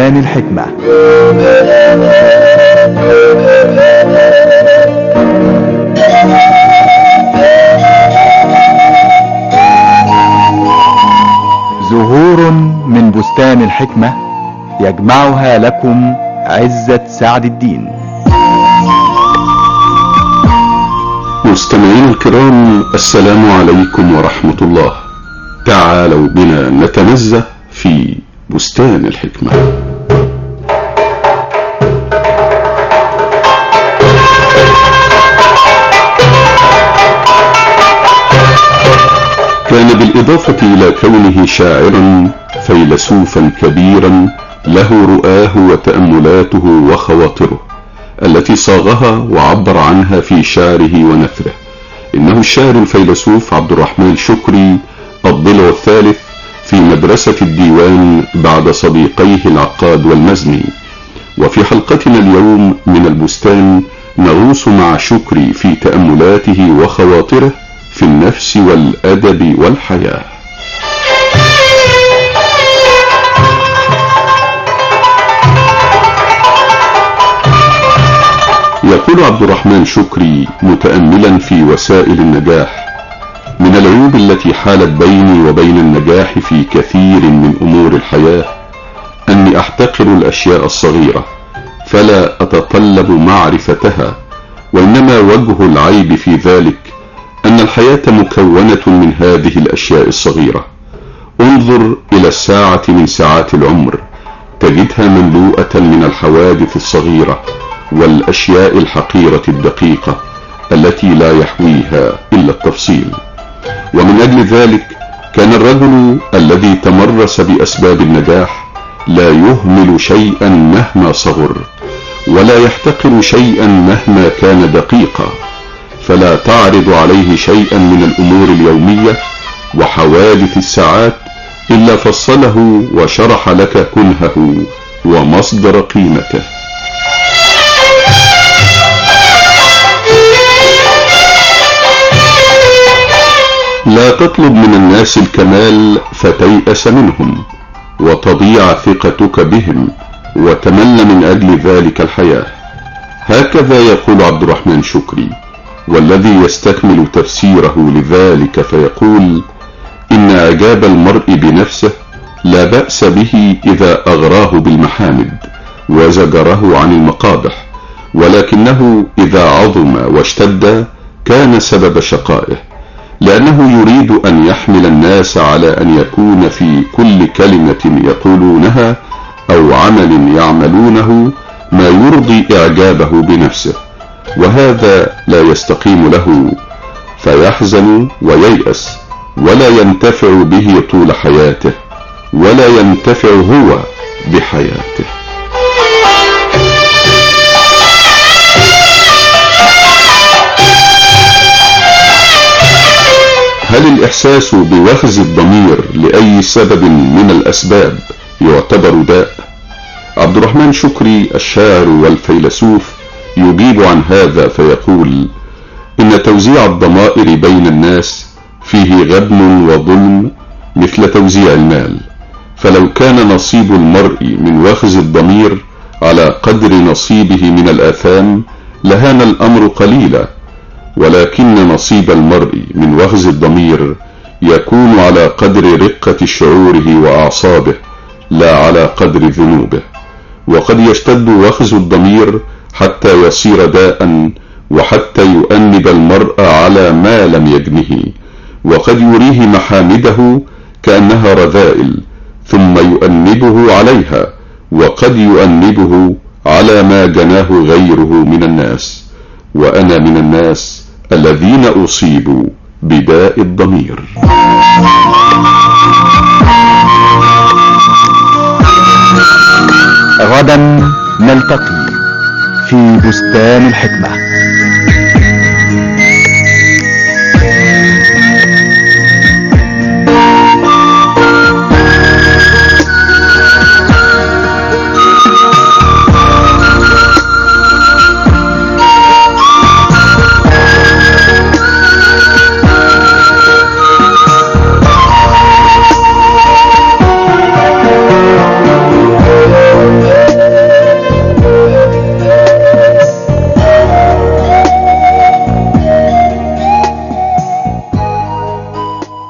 بستان الحكمة. زهور من بستان الحكمة يجمعها لكم عزت سعد الدين. مستمعين الكرام، السلام عليكم ورحمة الله. تعالوا بنا نتنزه في بستان الحكمة. كان بالإضافة إلى كونه شاعرا فيلسوفا كبيرا له رؤاه وتأملاته وخواطره التي صاغها وعبر عنها في شعره ونثره. إنه الشاعر الفيلسوف عبد الرحمن شكري، الضلع الثالث في مدرسة الديوان بعد صديقيه العقاد والمزني. وفي حلقتنا اليوم من البستان نغوص مع شكري في تأملاته وخواطره في النفس والأدب والحياة. يقول عبد الرحمن شكري متأملا في وسائل النجاح: من العيوب التي حالت بيني وبين النجاح في كثير من أمور الحياة أني أحتقر الأشياء الصغيرة فلا أتطلب معرفتها، وإنما وجه العيب في ذلك أن الحياة مكونة من هذه الأشياء الصغيرة. انظر إلى الساعة من ساعات العمر تجدها مملوءة من الحوادث الصغيرة والأشياء الحقيرة الدقيقة التي لا يحويها إلا التفصيل. ومن أجل ذلك كان الرجل الذي تمرس بأسباب النجاح لا يهمل شيئا مهما صغر، ولا يحتقر شيئا مهما كان دقيقا، فلا تعرض عليه شيئا من الأمور اليومية وحوادث الساعات إلا فصله وشرح لك كنهه ومصدر قيمته. لا تطلب من الناس الكمال فتيأس منهم وتضيع ثقتك بهم وتمل من أجل ذلك الحياة. هكذا يقول عبد الرحمن شكري، والذي يستكمل تفسيره لذلك فيقول: إن إعجاب المرء بنفسه لا بأس به إذا أغراه بالمحامد وزجره عن المقابح، ولكنه إذا عظم واشتد كان سبب شقائه، لأنه يريد أن يحمل الناس على أن يكون في كل كلمة يقولونها أو عمل يعملونه ما يرضي إعجابه بنفسه، وهذا لا يستقيم له، فيحزن وييأس ولا ينتفع به طول حياته، ولا ينتفع هو بحياته. هل الإحساس بوخز الضمير لأي سبب من الأسباب يعتبر داء؟ عبد الرحمن شكري الشاعر والفيلسوف يجيب عن هذا فيقول: إن توزيع الضمائر بين الناس فيه غبن وظلم مثل توزيع المال، فلو كان نصيب المرء من وخز الضمير على قدر نصيبه من الآثام لهان الأمر قليلا، ولكن نصيب المرء من وخز الضمير يكون على قدر رقة شعوره وأعصابه لا على قدر ذنوبه. وقد يشتد وخز الضمير حتى يصير داء، وحتى يؤنب المرء على ما لم يجنه، وقد يريه محامده كأنها رذائل ثم يؤنبه عليها، وقد يؤنبه على ما جناه غيره من الناس. وأنا من الناس الذين أصيبوا بداء الضمير. غدا نلتقي في بستان الحكمة.